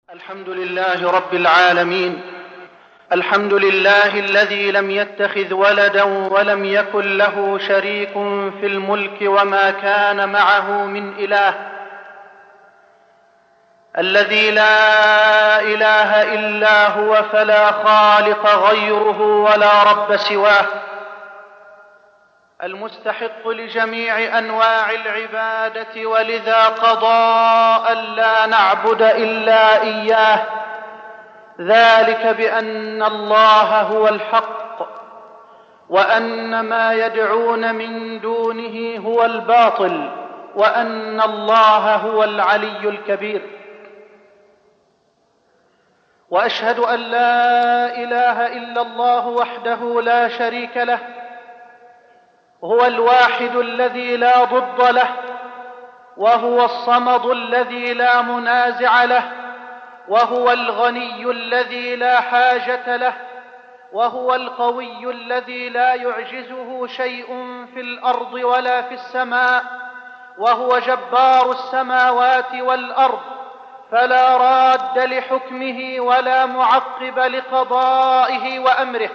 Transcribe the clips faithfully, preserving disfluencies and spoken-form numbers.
الحمد لله رب العالمين. الحمد لله الذي لم يتخذ ولدا ولم يكن له شريك في الملك وما كان معه من إله، الذي لا إله إلا هو فلا خالق غيره ولا رب سواه، المستحق لجميع أنواع العبادة، ولذا قضى ألا نعبد إلا إياه، ذلك بأن الله هو الحق وأن ما يدعون من دونه هو الباطل وأن الله هو العلي الكبير. وأشهد أن لا إله إلا الله وحده لا شريك له، هو الواحد الذي لا ضد له، وهو الصمد الذي لا منازع له، وهو الغني الذي لا حاجة له، وهو القوي الذي لا يعجزه شيء في الأرض ولا في السماء، وهو جبار السماوات والأرض، فلا راد لحكمه ولا معقب لقضائه وأمره.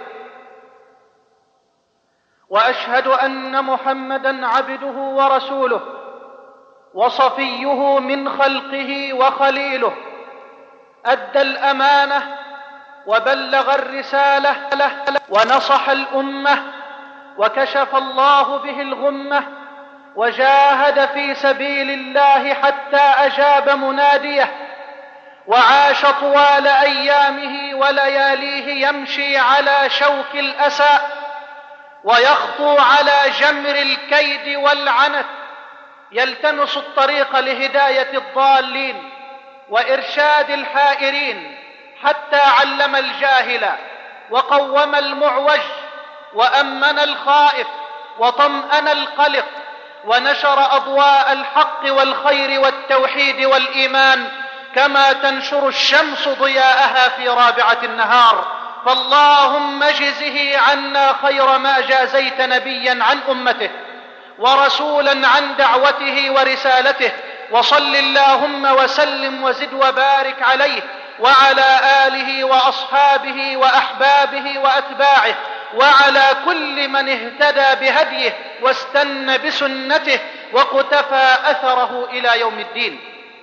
وأشهد أن محمدًا عبده ورسوله وصفيه من خلقه وخليله، أدى الأمانة وبلغ الرسالة ونصح الأمة، وكشف الله به الغمة، وجاهد في سبيل الله حتى أجاب مناديه، وعاش طوال أيامه ولياليه يمشي على شوك الأسى، ويخطو على جمر الكيد والعنت، يلتمس الطريق لهداية الضالين وإرشاد الحائرين، حتى علم الجاهل وقوم المعوج وأمن الخائف وطمأن القلق، ونشر أضواء الحق والخير والتوحيد والإيمان كما تنشر الشمس ضياءها في رابعة النهار. فاللهم اجزه عنا خير ما جازيت نبيا عن أمته ورسولا عن دعوته ورسالته، وصل اللهم وسلم وزد وبارك عليه وعلى آله وأصحابه وأحبابه وأتباعه، وعلى كل من اهتدى بهديه واستنى بسنته وقتفى أثره إلى يوم الدين.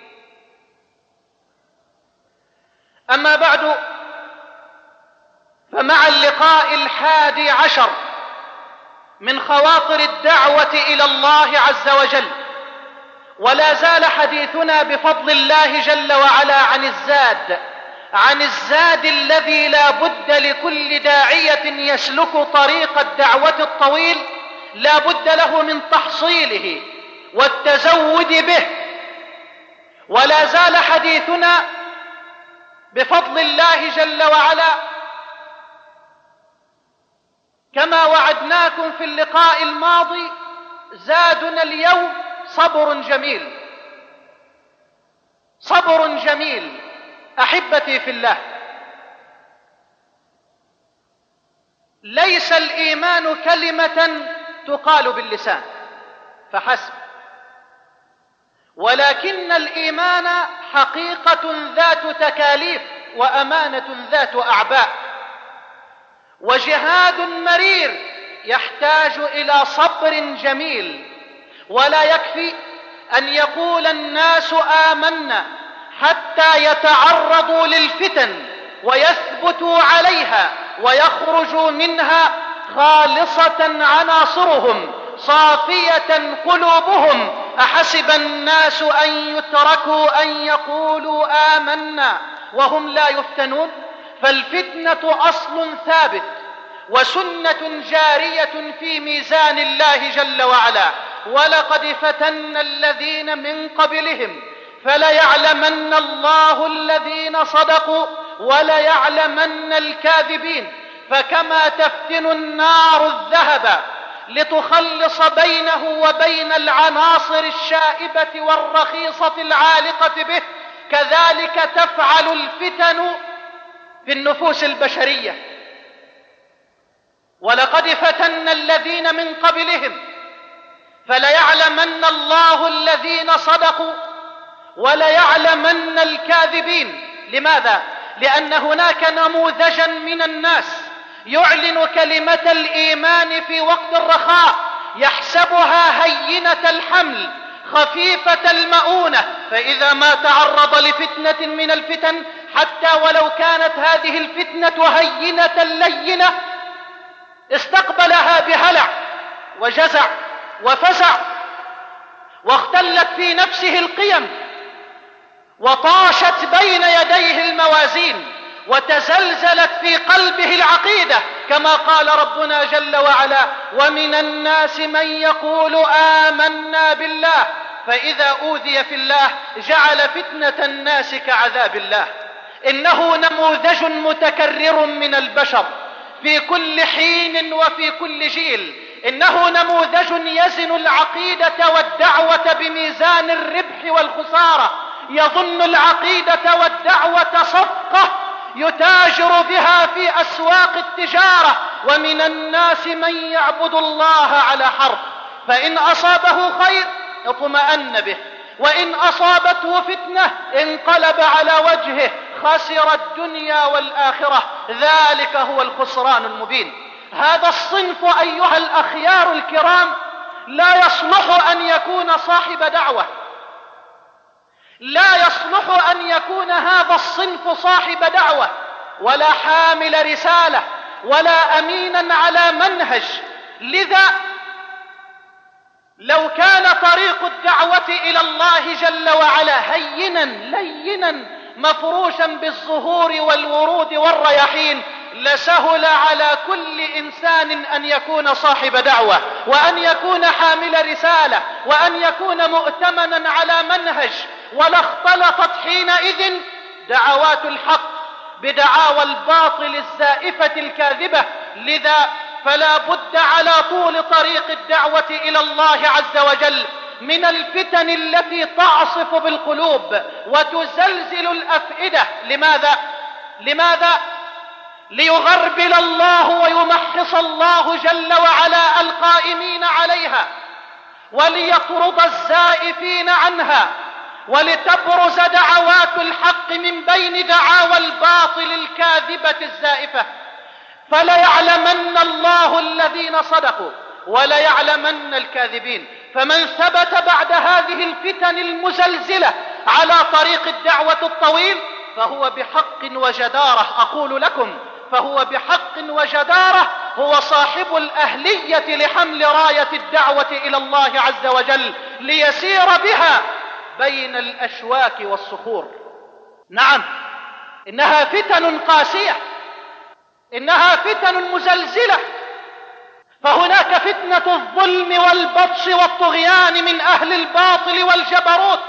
أما بعد، فمع اللقاء الحادي عشر من خواطر الدعوة إلى الله عز وجل، ولا زال حديثنا بفضل الله جل وعلا عن الزاد عن الزاد الذي لا بد لكل داعية يسلك طريق الدعوة الطويل لا بد له من تحصيله والتزود به. ولا زال حديثنا بفضل الله جل وعلا كما وعدناكم في اللقاء الماضي، زادنا اليوم صبر جميل. صبر جميل أحبتي في الله، ليس الإيمان كلمة تقال باللسان فحسب، ولكن الإيمان حقيقة ذات تكاليف وأمانة ذات أعباء، وجهاد مرير يحتاج إلى صبر جميل. ولا يكفي أن يقول الناس آمنا حتى يتعرضوا للفتن ويثبتوا عليها ويخرجوا منها خالصة عناصرهم صافية قلوبهم. أحسب الناس أن يتركوا أن يقولوا آمنا وهم لا يفتنون؟ فالفتنة أصل ثابت وسنة جارية في ميزان الله جل وعلا. ولقد فتنا الذين من قبلهم فليعلمن الله الذين صدقوا وليعلمن الكاذبين. فكما تفتن النار الذهب لتخلص بينه وبين العناصر الشائبة والرخيصة العالقة به، كذلك تفعل الفتن في النفوس البشرية. ولقد فتنا الذين من قبلهم فليعلمن الله الذين صدقوا وليعلمن الكاذبين. لماذا؟ لأن هناك نموذجا من الناس يعلن كلمة الإيمان في وقت الرخاء، يحسبها هينة الحمل خفيفة المؤونة، فإذا ما تعرض لفتنة من الفتن حتى ولو كانت هذه الفتنة هينة لينة استقبلها بهلع وجزع وفزع، واختلت في نفسه القيم، وطاشت بين يديه الموازين، وتزلزلت في قلبه العقيدة، كما قال ربنا جل وعلا: ومن الناس من يقول آمنا بالله فإذا أوذي في الله جعل فتنة الناس كعذاب الله. إنه نموذج متكرر من البشر في كل حين وفي كل جيل. إنه نموذج يزن العقيدة والدعوة بميزان الربح والخسارة، يظن العقيدة والدعوة صفقة يتاجر بها في أسواق التجارة. ومن الناس من يعبد الله على حرف، فإن أصابه خير اطمأن به، وإن أصابته فتنة انقلب على وجهه، خسر الدنيا والآخرة، ذلك هو الخسران المبين. هذا الصنف أيها الأخيار الكرام لا يصلح أن يكون صاحب دعوة، لا يصلح أن يكون هذا الصنف صاحب دعوة ولا حامل رسالة ولا أمينا على منهج. لذا لو كان طريق الدعوة إلى الله جل وعلا هينا لينا مفروشا بالزهور والورود والرياحين لسهل على كل إنسان أن يكون صاحب دعوة، وأن يكون حامل رسالة، وأن يكون مؤتمنا على منهج، ولا اختلطت حينئذ دعوات الحق بدعاوى الباطل الزائفة الكاذبة. لذا فلا بد على طول طريق الدعوة إلى الله عز وجل من الفتن التي تعصف بالقلوب وتزلزل الأفئدة. لماذا؟ لماذا؟ ليغربل الله ويمحص الله جل وعلا القائمين عليها، وليطرد الزائفين عنها، ولتبرز دعوات الحق من بين دعاوى الباطل الكاذبة الزائفة. فليعلمن الله الذين صدقوا وليعلمن الكاذبين. فمن ثبت بعد هذه الفتن المزلزلة على طريق الدعوة الطويل فهو بحق وجدارة، أقول لكم فهو بحق وجدارة هو صاحب الأهلية لحمل راية الدعوة إلى الله عز وجل ليسير بها بين الأشواك والصخور. نعم، إنها فتن قاسية، إنها فتن مزلزلة. فهناك فتنة الظلم والبطش والطغيان من أهل الباطل والجبروت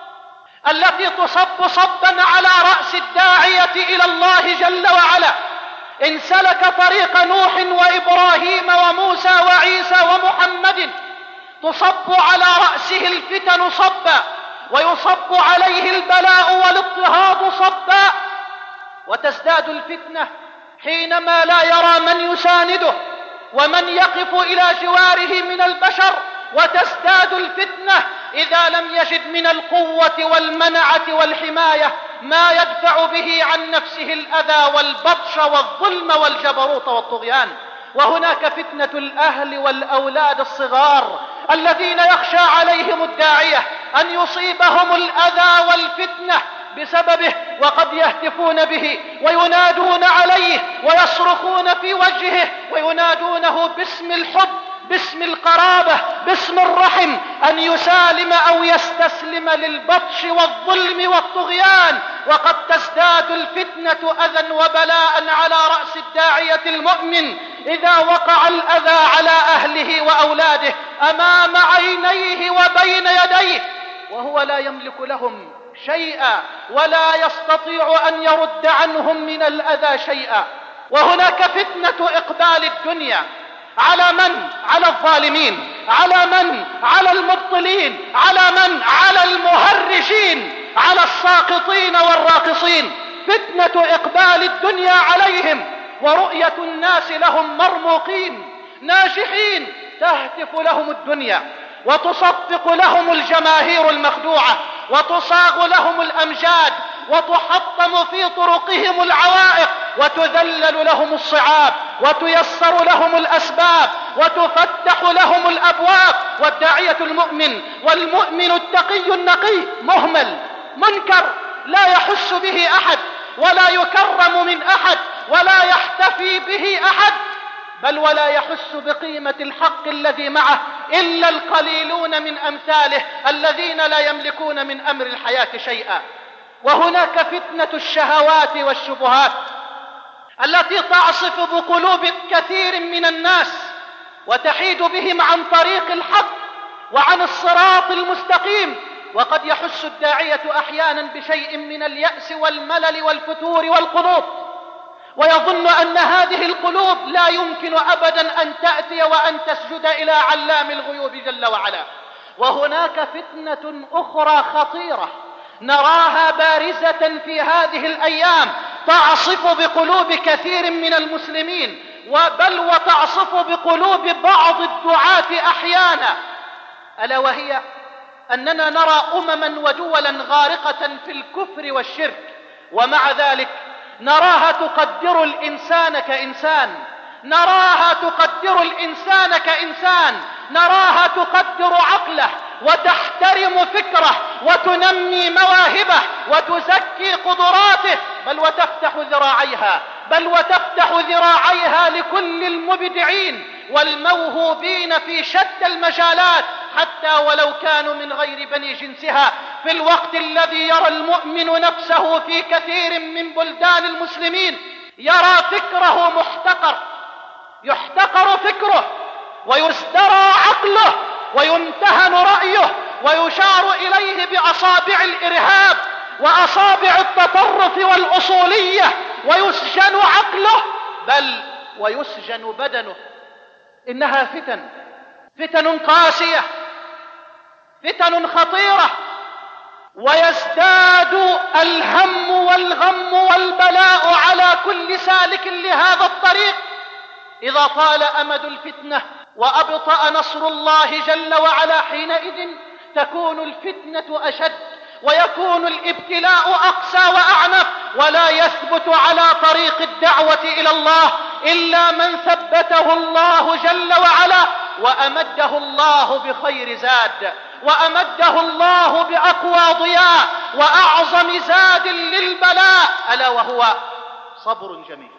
التي تصب صبا على رأس الداعية إلى الله جل وعلا. إن سلك طريق نوح وإبراهيم وموسى وعيسى ومحمد تصب على رأسه الفتن صبا، ويصب عليه البلاء والاضطهاد صبا، وتزداد الفتنة حينما لا يرى من يسانده ومن يقف إلى جواره من البشر، وتزداد الفتنة إذا لم يجد من القوة والمنعة والحماية ما يدفع به عن نفسه الأذى والبطش والظلم والجبروت والطغيان. وهناك فتنة الأهل والأولاد الصغار الذين يخشى عليهم الداعية أن يصيبهم الأذى والفتنة بسببه، وقد يهتفون به وينادون عليه ويصرخون في وجهه وينادونه باسم الحب، باسم القرابة، باسم الرحم، أن يسالم أو يستسلم للبطش والظلم والطغيان. وقد تزداد الفتنة أذى وبلاء على رأس الداعية المؤمن إذا وقع الأذى على أهله وأولاده أمام عينيه وبين يديه وهو لا يملك لهم شيئا ولا يستطيع أن يرد عنهم من الأذى شيئا. وهناك فتنة إقبال الدنيا على من؟ على الظالمين، على من؟ على المبطلين، على من؟ على المهرجين، على الساقطين والراقصين. فتنة إقبال الدنيا عليهم ورؤية الناس لهم مرموقين ناجحين تهتف لهم الدنيا وتصفق لهم الجماهير المخدوعة وتصاغ لهم الأمجاد وتحطم في طرقهم العوائق وتذلل لهم الصعاب وتيسر لهم الأسباب وتفتح لهم الأبواب. والداعية المؤمن والمؤمن التقي النقي مهمل منكر لا يحس به أحد ولا يكرم من أحد ولا يحتفي به أحد، بل ولا يحس بقيمة الحق الذي معه إلا القليلون من أمثاله الذين لا يملكون من أمر الحياة شيئا. وهناك فتنة الشهوات والشبهات التي تعصف بقلوب كثير من الناس وتحيد بهم عن طريق الحق وعن الصراط المستقيم. وقد يحس الداعية أحيانا بشيء من اليأس والملل والفتور والقنوط، ويظن أن هذه القلوب لا يمكن أبدا أن تأتي وأن تسجد إلى علام الغيوب جل وعلا. وهناك فتنة أخرى خطيرة نراها بارزة في هذه الأيام تعصف بقلوب كثير من المسلمين، بل وتعصف بقلوب بعض الدعاة أحيانا، ألا وهي أننا نرى أمما ودولا غارقة في الكفر والشرك، ومع ذلك نراها تقدر الإنسان كإنسان، نراها تقدر الإنسان كإنسان، نراها تقدر عقله وتحترم فكره وتنمي مواهبه وتزكي قدراته، بل وتفتح ذراعيها بل وتفتح ذراعيها لكل المبدعين والموهوبين في شتى المجالات حتى ولو كانوا من غير بني جنسها، في الوقت الذي يرى المؤمن نفسه في كثير من بلدان المسلمين يرى فكره محتقر، يحتقر فكره ويزدرى عقله ويمتهن رأيه ويشار إليه بأصابع الإرهاب وأصابع التطرف والأصولية، ويسجن عقله بل ويسجن بدنه. إنها فتن فتن قاسية، فتن خطيرة، ويزداد الهم والغم والبلاء على كل سالك لهذا الطريق إذا طال أمد الفتنة وأبطأ نصر الله جل وعلا. حينئذ تكون الفتنة أشد ويكون الابتلاء أقسى وأعنف، ولا يثبت على طريق الدعوة إلى الله إلا من ثبته الله جل وعلا وأمده الله بخير زاد، وأمده الله بأقوى ضياء وأعظم زاد للبلاء، ألا وهو صبر جميل.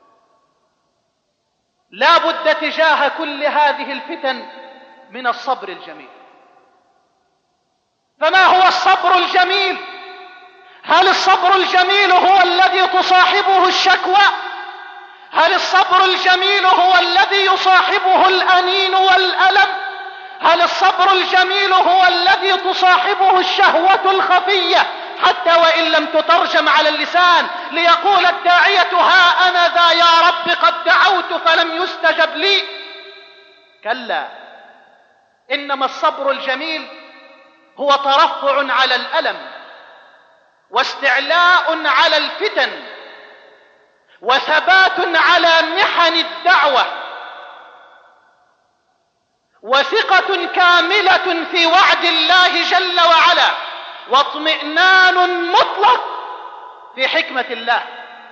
لا بد تجاه كل هذه الفتن من الصبر الجميل. فما هو الصبر الجميل؟ هل الصبر الجميل هو الذي تصاحبه الشكوى؟ هل الصبر الجميل هو الذي يصاحبه الأنين والألم؟ هل الصبر الجميل هو الذي تصاحبه الشهوة الخفية حتى وإن لم تترجم على اللسان ليقول الداعية ها أنا ذا يا رب قد دعوت فلم يستجب لي؟ كلا، إنما الصبر الجميل هو ترفع على الألم واستعلاء على الفتن وثبات على محن الدعوة وثقة كاملة في وعد الله جل وعلا واطمئنان مطلق في حكمة الله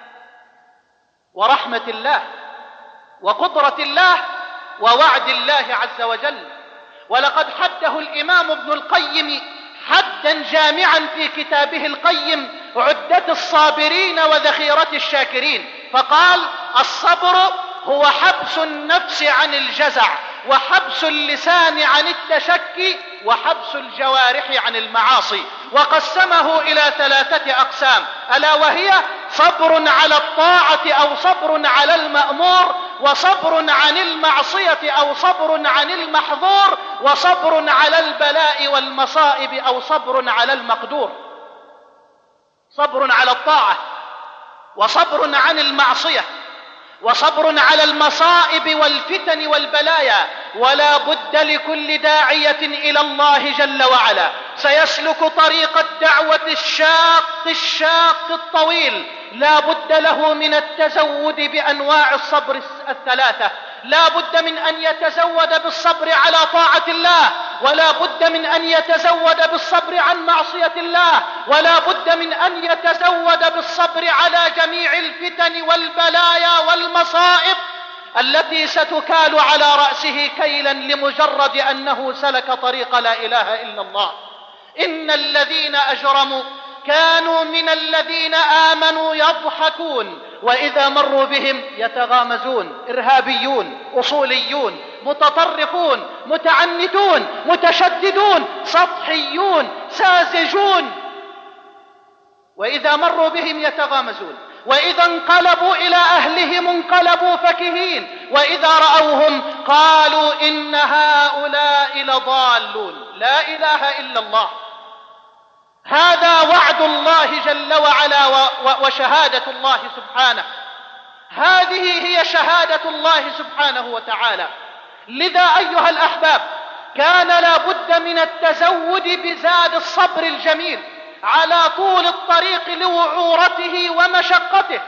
ورحمة الله وقدرة الله ووعد الله عز وجل. ولقد حده الإمام ابن القيم حدا جامعا في كتابه القيم عدة الصابرين وذخيرة الشاكرين، فقال: الصبر هو حبس النفس عن الجزع، وحبس اللسان عن التشكي، وحبس الجوارح عن المعاصي، وقسمه إلى ثلاثة أقسام، ألا وهي صبر على الطاعة أو صبر على المأمور، وصبر عن المعصية أو صبر عن المحظور، وصبر على البلاء والمصائب أو صبر على المقدور. صبر على الطاعة، وصبر عن المعصية، وصبر على المصائب والفتن والبلايا. ولا بد لكل داعية إلى الله جل وعلا سيسلك طريق الدعوة الشاق الشاق الطويل لا بد له من التزود بأنواع الصبر الثلاثة، لا بد من أن يتزود بالصبر على طاعة الله، ولا بد من أن يتزود بالصبر عن معصية الله، ولا بد من أن يتزود بالصبر على جميع الفتن والبلايا والمصائب التي ستكال على رأسه كيلا لمجرد أنه سلك طريق لا إله إلا الله. إن الذين أجرموا كانوا من الذين آمنوا يضحكون وإذا مروا بهم يتغامزون. إرهابيون، أصوليون، متطرفون، متعنتون، متشددون، سطحيون، ساذجون، وإذا مروا بهم يتغامزون، وإذا انقلبوا إلى أهلهم انقلبوا فكهين، وإذا رأوهم قالوا إن هؤلاء لضالون. لا إله إلا الله. هذا وعد الله جل وعلا وشهادة الله سبحانه. هذه هي شهادة الله سبحانه وتعالى. لذا أيها الأحباب كان لا بد من التزود بزاد الصبر الجميل على طول الطريق لوعورته ومشقته.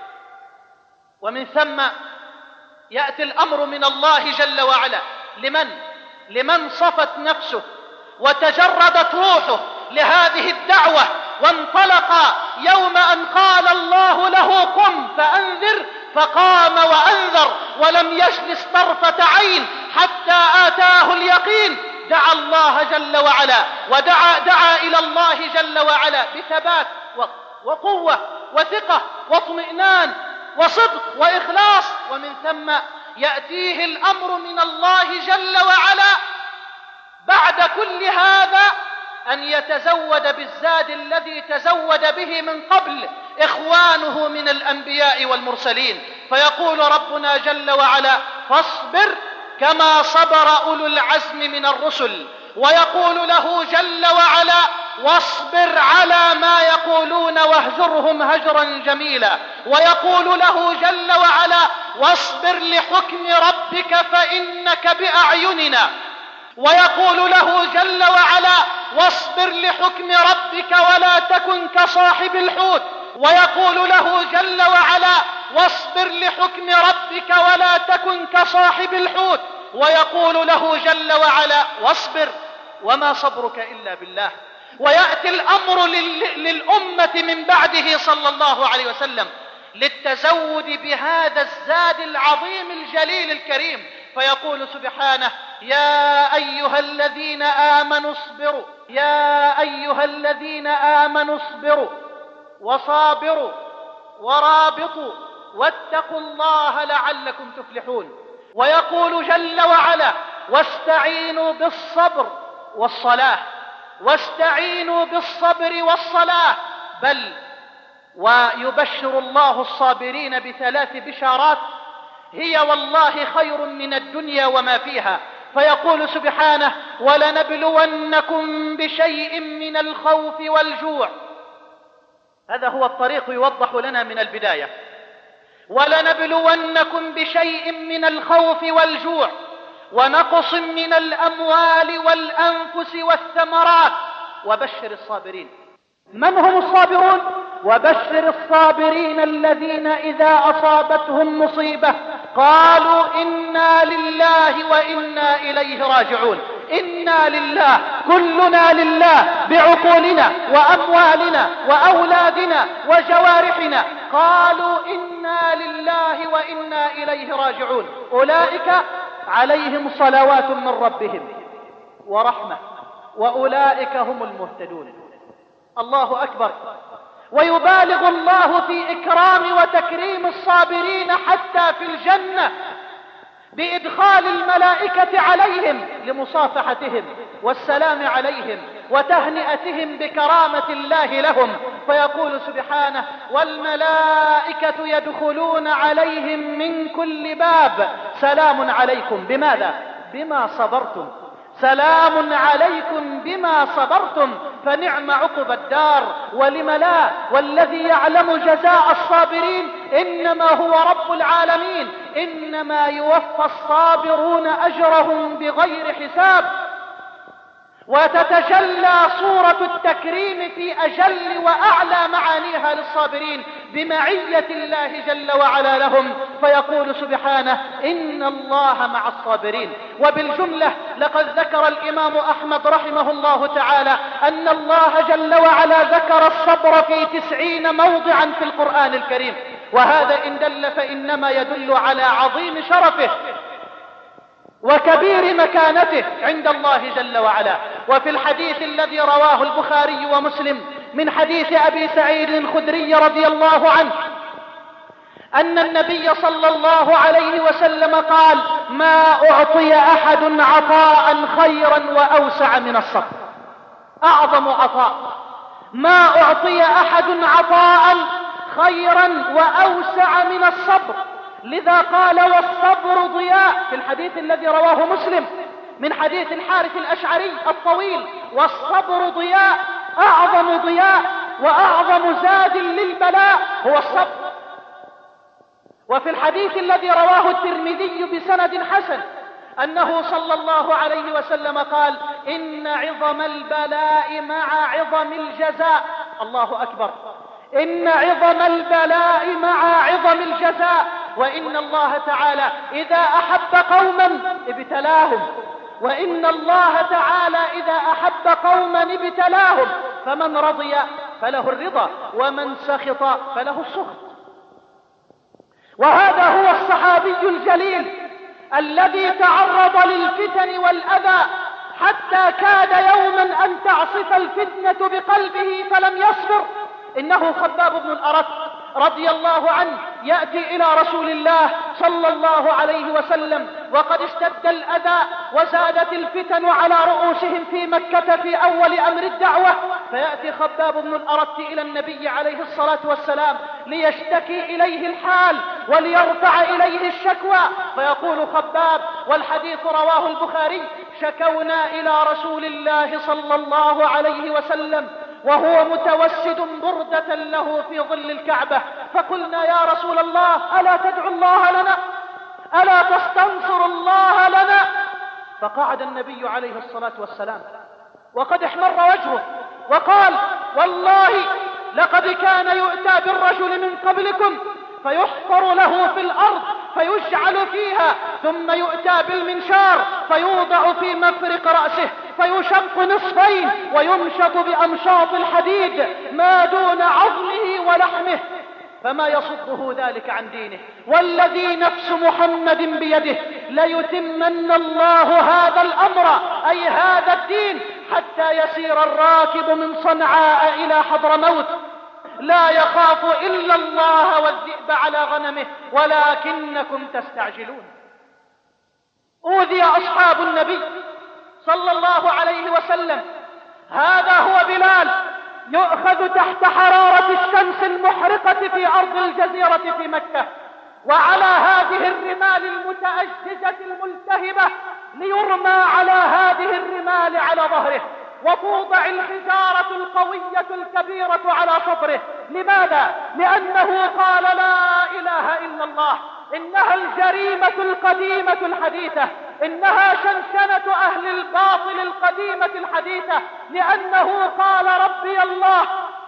ومن ثم يأتي الأمر من الله جل وعلا لمن لمن صفت نفسه وتجردت روحه لهذه الدعوة وانطلق يوم أن قال الله له قم فأنذر، فقام وأنذر ولم يجلس طرفة عين حتى آتاه اليقين. دعا الله جل وعلا ودعا دعا إلى الله جل وعلا بثبات وقوة وثقة واطمئنان وصدق وإخلاص. ومن ثم يأتيه الأمر من الله جل وعلا بعد كل هذا أن يتزود بالزاد الذي تزود به من قبل إخوانه من الأنبياء والمرسلين. فيقول ربنا جل وعلا فاصبر كما صبر أولو العزم من الرسل، ويقول له جل وعلا واصبر على ما يقولون واهجرهم هجرا جميلا، ويقول له جل وعلا واصبر لحكم ربك فإنك بأعيننا، ويقول له جل وعلا واصبر لحكم ربك ولا تكن كصاحب الحوت، ويقول له جل وعلا واصبر لحكم ربك ولا تكن كصاحب الحوت، ويقول له جل وعلا واصبر وما صبرك إلا بالله. ويأتي الأمر للأمة من بعده صلى الله عليه وسلم للتزود بهذا الزاد العظيم الجليل الكريم، فيقول سبحانه يا أيها الذين آمنوا اصبروا يا أيها الذين آمنوا اصبروا وصابروا ورابطوا واتقوا الله لعلكم تفلحون. ويقول جل وعلا واستعينوا بالصبر والصلاة واستعينوا بالصبر والصلاة بل ويبشر الله الصابرين بثلاث بشارات هي والله خير من الدنيا وما فيها. فيقول سبحانه ولنبلونكم بشيء من الخوف والجوع. هذا هو الطريق يوضح لنا من البداية. ولنبلونكم بشيء من الخوف والجوع ونقص من الأموال والأنفس والثمرات وبشر الصابرين. من هم الصابرون؟ وبشر الصابرين الذين إذا أصابتهم مصيبة قالوا إنا لله وإنا إليه راجعون. إنا لله، كلنا لله بعقولنا وأموالنا وأولادنا وجوارحنا. قالوا إنا لله وإنا إليه راجعون. أولئك عليهم صلوات من ربهم ورحمة وأولئك هم المهتدون. الله أكبر. ويبالغ الله في إكرام وتكريم الصابرين حتى في الجنة بإدخال الملائكة عليهم لمصافحتهم والسلام عليهم وتهنئتهم بكرامة الله لهم. فيقول سبحانه والملائكة يدخلون عليهم من كل باب سلام عليكم. بماذا؟ بما صبرتم. سلام عليكم بما صبرتم فنعم عقب الدار. ولم لا؟ والذي يعلم جزاء الصابرين إنما هو رب العالمين. إنما يوفى الصابرون أجرهم بغير حساب. وتتجلى صورة التكريم في أجل وأعلى معانيها للصابرين بمعية الله جل وعلا لهم، فيقول سبحانه إن الله مع الصابرين. وبالجملة لقد ذكر الإمام أحمد رحمه الله تعالى أن الله جل وعلا ذكر الصبر في تسعين موضعا في القرآن الكريم، وهذا إن دل فإنما يدل على عظيم شرفه وكبير مكانته عند الله جل وعلا. وفي الحديث الذي رواه البخاري ومسلم من حديث أبي سعيد الخدري رضي الله عنه أن النبي صلى الله عليه وسلم قال ما أعطي أحد عطاء خيرا وأوسع من الصبر. أعظم عطاء، ما أعطي أحد عطاء خيرا وأوسع من الصبر. لذا قال والصبر ضياء في الحديث الذي رواه مسلم من حديث الحارث الأشعري الطويل، والصبر ضياء، أعظم ضياء وأعظم زاد للبلاء هو الصبر. وفي الحديث الذي رواه الترمذي بسند حسن أنه صلى الله عليه وسلم قال إن عظم البلاء مع عظم الجزاء. الله أكبر. إن عظم البلاء مع عظم الجزاء، وإن الله تعالى إذا أحب قوما ابتلاهم، وإن الله تعالى إذا أحب قوما ابتلاهم، فمن رضي فله الرضا ومن سخط فله السخط. وهذا هو الصحابي الجليل الذي تعرض للفتن والأذى حتى كاد يوما أن تعصف الفتنة بقلبه فلم يصبر. إنه خباب بن الأرت رضي الله عنه يأتي إلى رسول الله صلى الله عليه وسلم وقد اشتد الأذى وزادت الفتن على رؤوسهم في مكة في أول أمر الدعوة، فيأتي خباب بن الأرت إلى النبي عليه الصلاة والسلام ليشتكي إليه الحال وليرفع إليه الشكوى. فيقول خباب والحديث رواه البخاري شكونا إلى رسول الله صلى الله عليه وسلم وهو متوسد بردة له في ظل الكعبة، فقلنا يا رسول الله ألا تدعو الله لنا، ألا تستنصر الله لنا؟ فقعد النبي عليه الصلاة والسلام وقد احمر وجهه وقال والله لقد كان يؤتى بالرجل من قبلكم فيحفر له في الأرض فيجعل فيها، ثم يؤتى بالمنشار فيوضع في مفرق رأسه فيشق نصفين ويمشط بأمشاط الحديد ما دون عظمه ولحمه، فما يصده ذلك عن دينه. والذي نفس محمد بيده ليتمن الله هذا الأمر أي هذا الدين حتى يسير الراكب من صنعاء إلى حضرموت لا يخاف إلا الله والذئب على غنمه ولكنكم تستعجلون. أوذي أصحاب النبي صلى الله عليه وسلم. هذا هو بلال يؤخذ تحت حرارة الشمس المحرقة في أرض الجزيرة في مكة، وعلى هذه الرمال المتأججة الملتهبة ليرمى على هذه الرمال على ظهره وتوضع الحجارة القوية الكبيرة على صدره. لماذا؟ لأنه قال لا إله إلا الله. إنها الجريمة القديمة الحديثة، إنها شنشنة أهل الباطل القديمة الحديثة، لأنه قال ربي الله.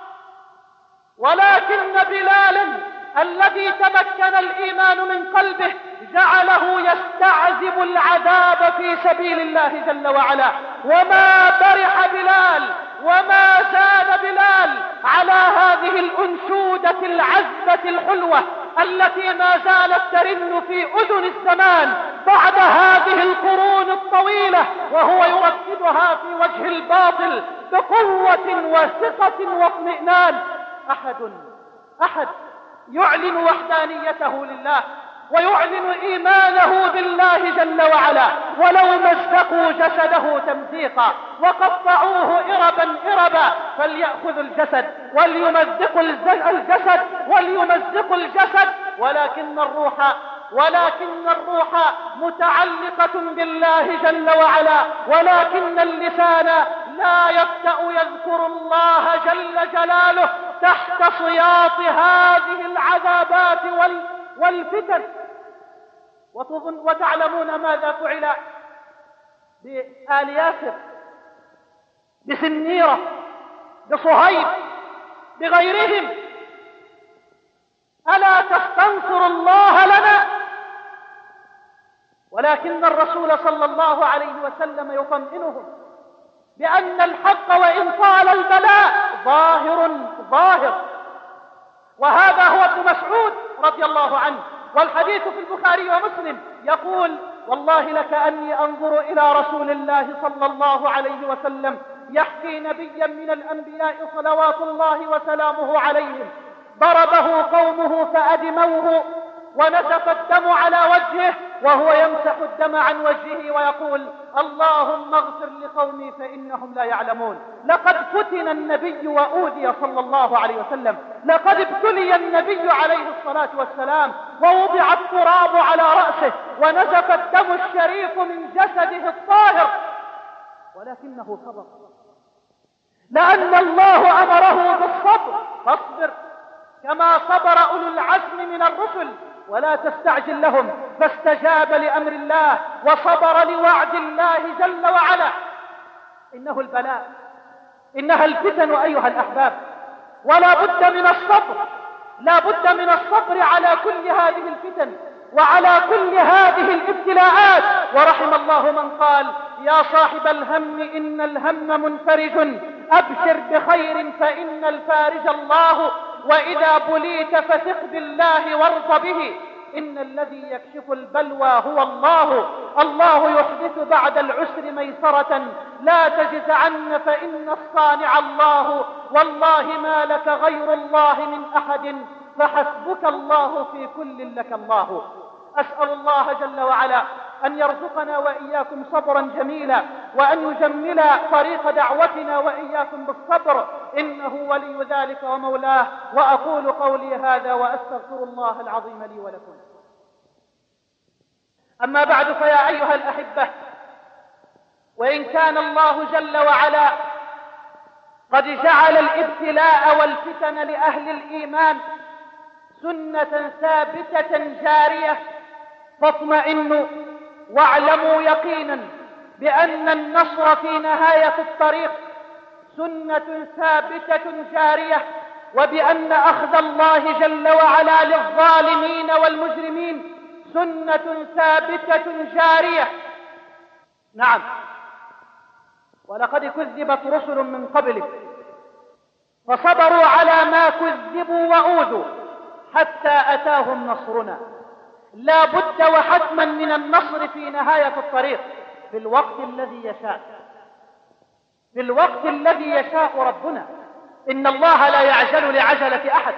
ولكن بلالا الذي تمكن الإيمان من قلبه جعله يستعذب العذاب في سبيل الله جل وعلا، وما برح بلال وما زاد بلال على هذه الأنشودة العذبة الحلوة التي ما زالت ترن في أذن الزمان بعد هذه القرون الطويلة، وهو يرددها في وجه الباطل بقوة وثقة واطمئنان. أحد أحد يعلن وحدانيته لله ويعلن إيمانه بالله جل وعلا، ولو مزقوا جسده تمزيقا وقطعوه إربا إربا فليأخذوا الجسد وليمزقوا الجسد وليمزقوا الجسد، ولكن الروح ولكن الروح متعلقة بالله جل وعلا، ولكن اللسان لا يبدأ يذكر الله جل جلاله تحت صياط هذه العذابات والفتن. وتعلمون ماذا فعل بآل ياسر، بسنيرة، بصهيب، بغيرهم؟ ولكن الرسول صلى الله عليه وسلم يطمئنهم بأن الحق وإن طال البلاء ظاهر ظاهر. وهذا هو ابن مسعود رضي الله عنه، والحديث في البخاري ومسلم، يقول: والله لكأني أنظر إلى رسول الله صلى الله عليه وسلم يحكي نبيا من الأنبياء صلوات الله وسلامه عليهم ضربه قومه فأدموه ونزف الدم على وجهه وهو يمسح الدم عن وجهه ويقول: اللهم اغفر لقومي فإنهم لا يعلمون. لقد فتن النبي وأوذي صلى الله عليه وسلم، لقد ابتلي النبي عليه الصلاة والسلام ووضع التراب على رأسه ونزف الدم الشريف من جسده الطاهر، ولكنه صبر، لأن الله أمره بالصبر. فاصبر كما صبر أولو العزم من الرسل ولا تستعجل لهم، فاستجاب لأمر الله وصبر لوعد الله جل وعلا. إنه البلاء، إنها الفتن أيها الأحباب، ولا بد من الصبر، لا بد من الصبر على كل هذه الفتن وعلى كل هذه الابتلاءات. ورحم الله من قال: يا صاحب الهم إن الهم منفرج، أبشر بخير فإن الفارج الله، وإذا بليت فثق بالله وارض به، إن الذي يكشف البلوى هو الله، الله يحدث بعد العسر ميسرة، لا تجزعن فإن الصانع الله، والله ما لك غير الله من أحد، فحسبك الله في كل لك الله. أسأل الله جل وعلا أن يرزقنا وإياكم صبرا جميلا، وأن يجمل طريق دعوتنا وإياكم بالصبر، إنه ولي ذلك ومولاه. وأقول قولي هذا وأستغفر الله العظيم لي ولكم. أما بعد، فيا أيها الأحبة، وإن كان الله جل وعلا قد جعل الابتلاء والفتن لأهل الإيمان سنة ثابتة جارية، فاطمئنوا واعلموا يقينا بأن النصر في نهاية الطريق سنة ثابتة جارية، وبأن أخذ الله جل وعلا للظالمين والمجرمين سنة ثابتة جارية. نعم، ولقد كذبت رسل من قبلك فصبروا على ما كذبوا وأوذوا حتى أتاهم نصرنا. لا بد وحتما من النصر في نهاية الطريق، في الوقت الذي يشاء، في الوقت الذي يشاء ربنا. إن الله لا يعجل لعجلة أحد،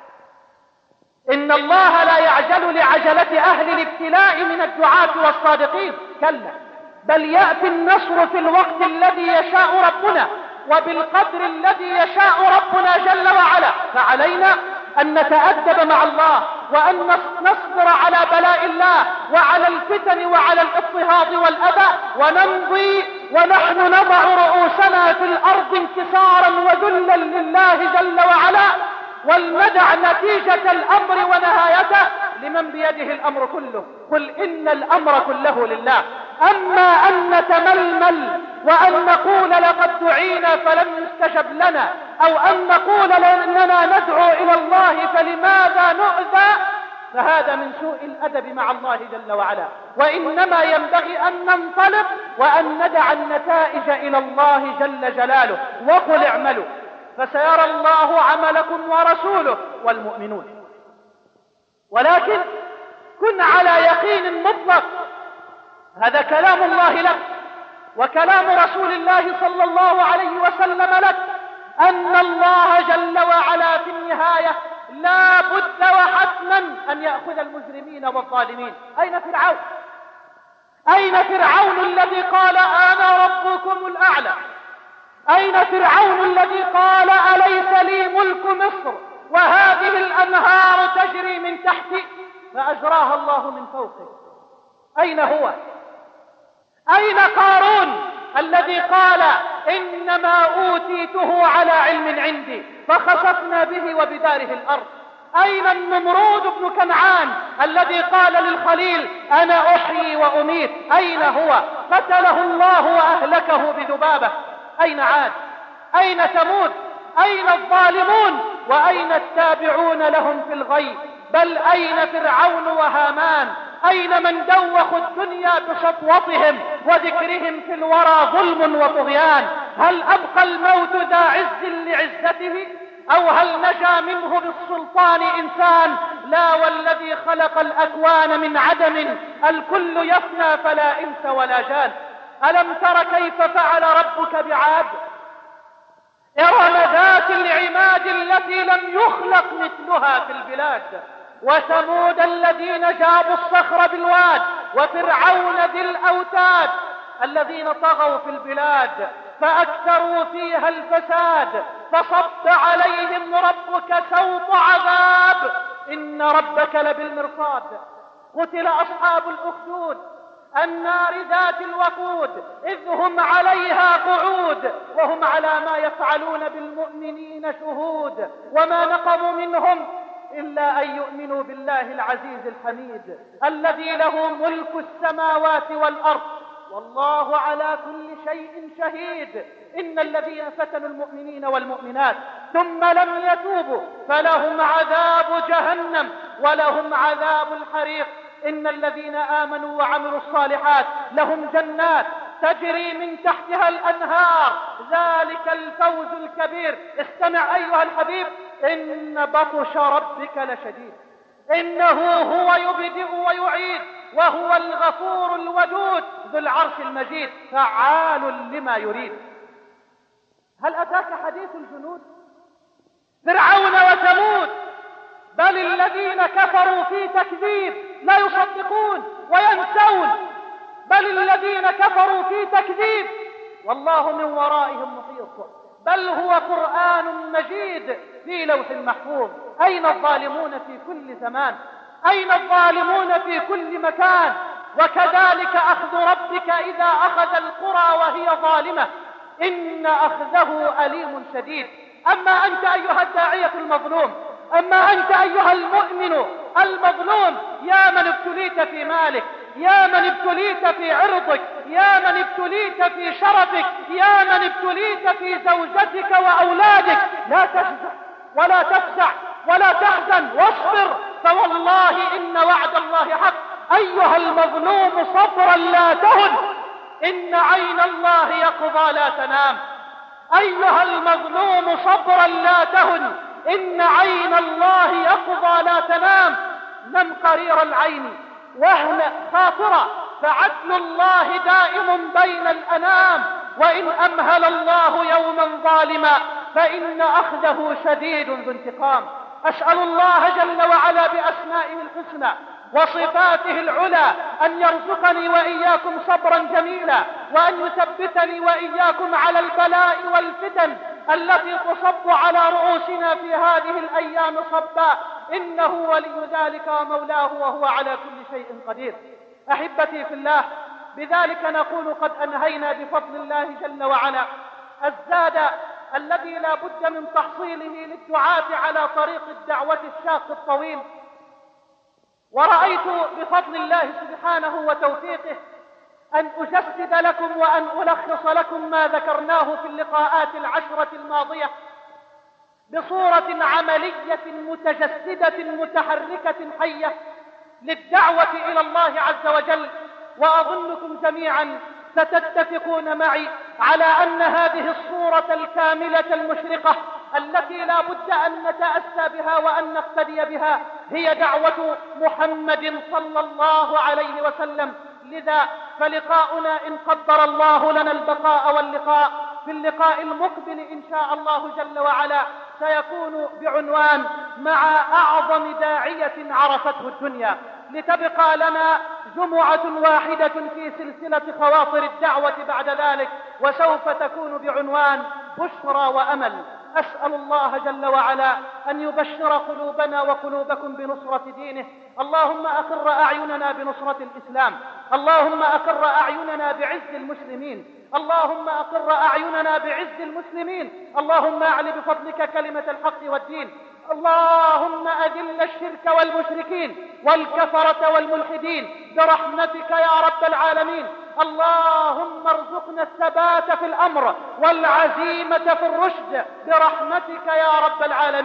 إن الله لا يعجل لعجلة أهل الابتلاء من الدعاة والصادقين، كلا، بل يأتي النصر في الوقت الذي يشاء ربنا وبالقدر الذي يشاء ربنا جل وعلا. فعلينا أن نتأدب مع الله، وأن نصبر على بلاء الله وعلى الفتن وعلى الاضطهاد والأذى، ونمضي ونحن نضع رؤوسنا في الأرض انكسارا وذلا لله جل وعلا، ولندع نتيجة الأمر ونهايته لمن بيده الأمر كله. قل إن الأمر كله لله. أما أن نتململ وأن نقول لقد دعينا فلم يستجب لنا، أو أن نقول إننا ندعو إلى الله فلماذا نؤذى، فهذا من سوء الأدب مع الله جل وعلا. وإنما ينبغي أن ننطلق وأن ندع النتائج إلى الله جل جلاله. وقل اعملوا فسيرى الله عملكم ورسوله والمؤمنون. ولكن كن على يقين مطلق، هذا كلام الله لك وكلام رسول الله صلى الله عليه وسلم لك، أن الله جل وعلا في النهاية لا بد وحتما أن يأخذ المجرمين والظالمين. أين فرعون؟ أين فرعون الذي قال أنا ربكم الأعلى؟ أين فرعون الذي قال أليس لي ملك مصر وهذه الأنهار تجري من تحتي فأجراها الله من فوقه؟ أين هو؟ أين قارون الذي قال إنما أوتيته على علم عندي فخسفنا به وبداره الأرض؟ أين النمرود بن كنعان الذي قال للخليل أنا أحيي وأميت؟ أين هو؟ قتله الله وأهلكه بذبابة. أين عاد؟ أين ثمود؟ أين الظالمون؟ وأين التابعون لهم في الغي؟ بل أين فرعون وهامان؟ أين من دوخوا الدنيا بسطوتهم وذكرهم في الورى ظلم وطغيان؟ هل أبقى الموت ذا عز لعزته أو هل نجا منه بالسلطان إنسان؟ لا، والذي خلق الأكوان من عدم الكل يفنى فلا إنس ولا جان. ألم تر كيف فعل ربك بعاد؟ إرم ذات العماد التي لم يخلق مثلها في البلاد. وثمود الذين جابوا الصخر بالواد. وفرعون ذي الأوتاد الذين طغوا في البلاد فأكثروا فيها الفساد. فصب عليهم ربك سوط عذاب إن ربك لبالمرصاد. قتل أصحاب الأخدود النار ذات الوقود إذ هم عليها قعود وهم على ما يفعلون بالمؤمنين شهود. وما نقموا منهم إلا أن يؤمنوا بالله العزيز الحميد الذي له ملك السماوات والأرض والله على كل شيء شهيد. إن الذين فتنوا المؤمنين والمؤمنات ثم لم يتوبوا فلهم عذاب جهنم ولهم عذاب الحريق. إن الذين آمنوا وعملوا الصالحات لهم جنات تجري من تحتها الأنهار ذلك الفوز الكبير. استمع أيها الحبيب، إن بطش ربك لشديد إنه هو يبدئ ويعيد وهو الغفور الودود ذو العرش المجيد فعال لما يريد. هل أتاك حديث الجنود فرعون وثمود؟ بل الذين كفروا في تكذيب لا يصدقون وينسون، بل الذين كفروا في تكذيب والله من ورائهم محيط، بل هو قرآن مجيد في لوح محفوظ. أين الظالمون في كل زمان؟ أين الظالمون في كل مكان؟ وكذلك أخذ ربك إذا أخذ القرى وهي ظالمة إن أخذه أليم شديد. أما أنت أيها الداعية المظلوم، أما أنت أيها المؤمن المظلوم، يا من ابتليت في مالك، يا من ابتليت في عرضك، يا من ابتليت في شرفك، يا من ابتليت في زوجتك وأولادك، لا تفزع ولا تفزع ولا تحزن واصبر فوالله إن وعد الله حق. أيها المظلوم صبرا لا تهن إن عين الله يقظى لا تنام. أيها المظلوم صبرا لا تهن إن عين الله يقظى لا تنام. نم قرير العين واهنأ خاطرا فعدل الله دائم بين الأنام. وإن أمهل الله يوما ظالما فإن أخذه شديد ذو انتقام. أسأل الله جل وعلا بأسمائه الحسنى وصفاته العلى أن يرزقني وإياكم صبرا جميلا وأن يثبتني وإياكم على البلاء والفتن التي تصب على رؤوسنا في هذه الأيام صبا إنه ولي ذلك ومولاه وهو على كل شيء قدير. أحبتي في الله، بذلك نقول قد أنهينا بفضل الله جل وعلا الزاد الذي لا بد من تحصيله للدعاة على طريق الدعوة الشاق الطويل. ورأيت بفضل الله سبحانه وتوفيقه أن أجسد لكم وأن ألخص لكم ما ذكرناه في اللقاءات العشرة الماضية بصورة عملية متجسدة متحركة حية للدعوة إلى الله عز وجل. وأظنكم جميعا ستتفقون معي على أن هذه الصورة الكاملة المشرقة التي لا بد أن نتأسى بها وأن نقتدي بها هي دعوة محمد صلى الله عليه وسلم. لذا فلقاؤنا إن قدر الله لنا البقاء واللقاء في اللقاء المقبل إن شاء الله جل وعلا سيكون بعنوان مع أعظم داعية عرفته الدنيا، لتبقى لنا جمعة واحدة في سلسلة خواطر الدعوة بعد ذلك، وسوف تكون بعنوان بشرى وأمل. أسأل الله جل وعلا أن يبشر قلوبنا وقلوبكم بنصرة دينه. اللهم أقر أعيننا بنصرة الإسلام، اللهم أقر أعيننا بعز المسلمين، اللهم أقر أعيننا بعز المسلمين، اللهم أعل بفضلك كلمة الحق والدين، اللهم أذل الشرك والمشركين والكفرة والملحدين برحمتك يا رب العالمين. اللهم ارزقنا الثبات في الأمر والعزيمة في الرشد برحمتك يا رب العالمين.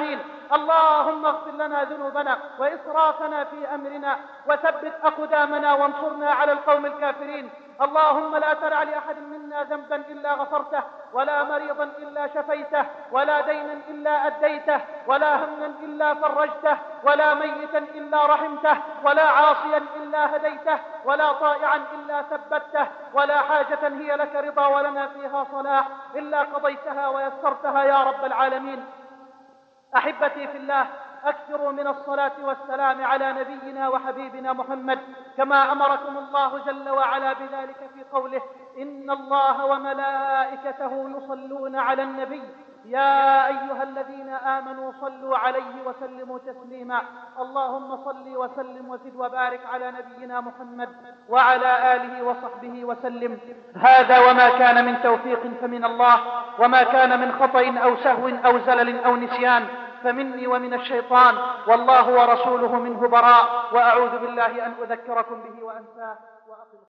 اللهم اغفر لنا ذنوبنا وإسرافنا في أمرنا وثبت أقدامنا وانصرنا على القوم الكافرين. اللهم لا تدع لأحد منا ذنبا إلا غفرته، ولا مريضا إلا شفيته، ولا دينا إلا أديته، ولا هما إلا فرجته، ولا ميتا إلا رحمته، ولا عاصيا إلا هديته، ولا طائعا إلا ثبته، ولا حاجة هي لك رضا ولنا فيها صلاح إلا قضيتها ويسرتها يا رب العالمين. أحبتي في الله، أكثروا من الصلاة والسلام على نبينا وحبيبنا محمد كما أمركم الله جل وعلا بذلك في قوله: إن الله وملائكته يصلون على النبي يا أيها الذين آمنوا صلوا عليه وسلموا تسليما. اللهم صل وسلم وزد وبارك على نبينا محمد وعلى آله وصحبه وسلم. هذا وما كان من توفيق فمن الله، وما كان من خطأ أو سهو أو زلل أو نسيان فمني ومن الشيطان، والله ورسوله منه براء، وأعوذ بالله أن أذكركم به وأنساه.